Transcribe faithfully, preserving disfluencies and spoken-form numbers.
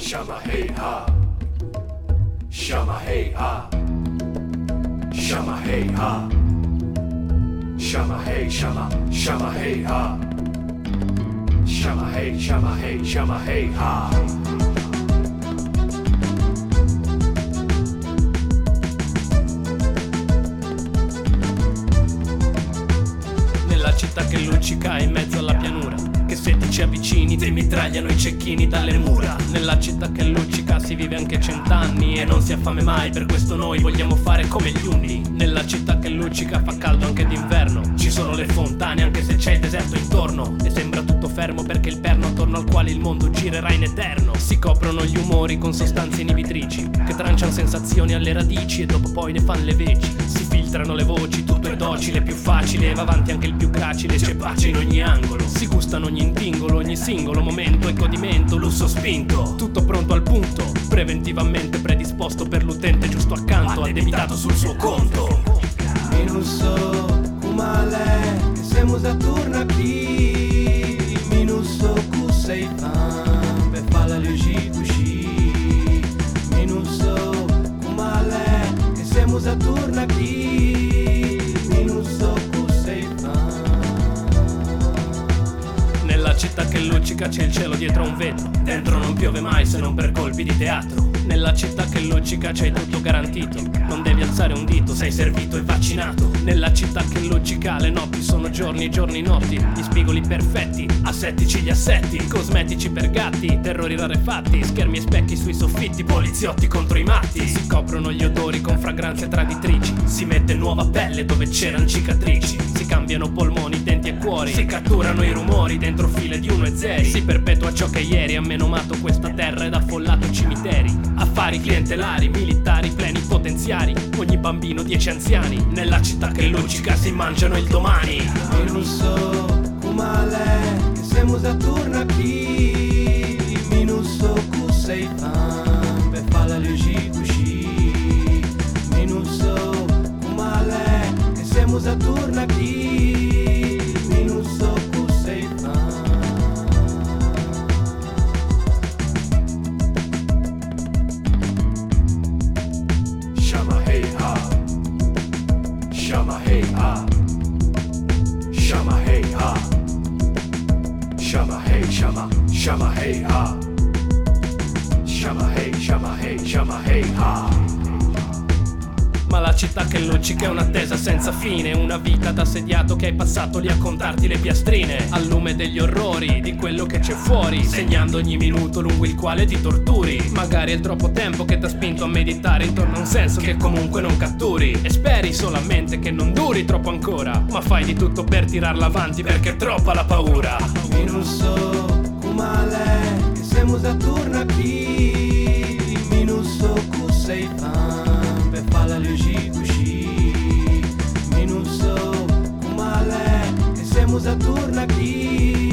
Shama hey ha, Shama hey ha, Shama hey ha, Shama hey Shama, Shama hey ha, Shama hey Shama hey Shama hey ha. Nella città che luccica in mezzo alla pianura, che se ti ci avvicini ti mitragliano i cecchini dalle mura. Nella città che luccica si vive anche cent'anni e non si ha fame mai, per questo noi vogliamo fare come gli unni. Nella città che luccica fa caldo anche d'inverno, ci sono le fontane anche se c'è il deserto intorno, e sembra tutto fermo perché il perno attorno al quale il mondo girerà in eterno. Si coprono gli umori con sostanze inibitrici che tranciano sensazioni alle radici e dopo poi ne fanno le veci. Si filtrano le voci, tutto è docile, più facile, e va avanti anche il più gracile, c'è pace in ogni angolo. Si gustano ogni intingolo, ogni singolo momento e godimento, lusso spinto, tutto pronto al punto, preventivamente predisposto per l'utente giusto accanto, addebitato sul suo conto. Minusso kumale, siamo da torna aqui. Minusso ku sei fan, per fare la logica così. Minusso kumale, siamo da torna aqui. Minusso ku sei fan. Nella città che luccica c'è il cielo dietro a un vetro, dentro non piove mai se non per colpi di teatro. Nella città che luccica c'hai tutto garantito, non devi alzare un dito, sei servito e vaccinato. Nella città che luccica le notti sono giorni, giorni notti, gli spigoli perfetti, assettici gli assetti, cosmetici per gatti, terrori rarefatti, schermi e specchi sui soffitti, poliziotti contro i matti. Si coprono gli odori con fragranze traditrici, si mette nuova pelle dove c'erano cicatrici, si cambiano polmoni, denti e cuori, si catturano i rumori dentro file di uno e zeri, si perpetua ciò che ieri ha menomato questa terra ed affollato i cimiteri. Affari clientelari, militari, plenipotenziari, ogni bambino, dieci anziani. Nella città che luccica si mangiano il domani. Minusso kumale, siamo da torna aqui. Minusso ku sei fan, per fare la logica così. Minusso kumale, siamo da torna aqui. Minusso ku sei fan. Shama hey ha, Shama hey ha, Shama hey ha, Shama hey Shama, Shama hey ha, Shama hey Shama hey Shama hey ha. Ma la città che luccica è un'attesa senza fine, una vita d'assediato che hai passato lì a contarti le piastrine, al lume degli orrori, di quello che c'è fuori, segnando ogni minuto lungo il quale ti torturi. Magari è troppo tempo che t'ha spinto a meditare intorno a un senso che comunque non catturi, e speri solamente che non duri troppo ancora, ma fai di tutto per tirarla avanti perché è troppa la paura. Minusso kumale, siamo da torna aqui. Minusso ku sei fan, per fare la logica così. Minusso kumale, siamo da torna aqui.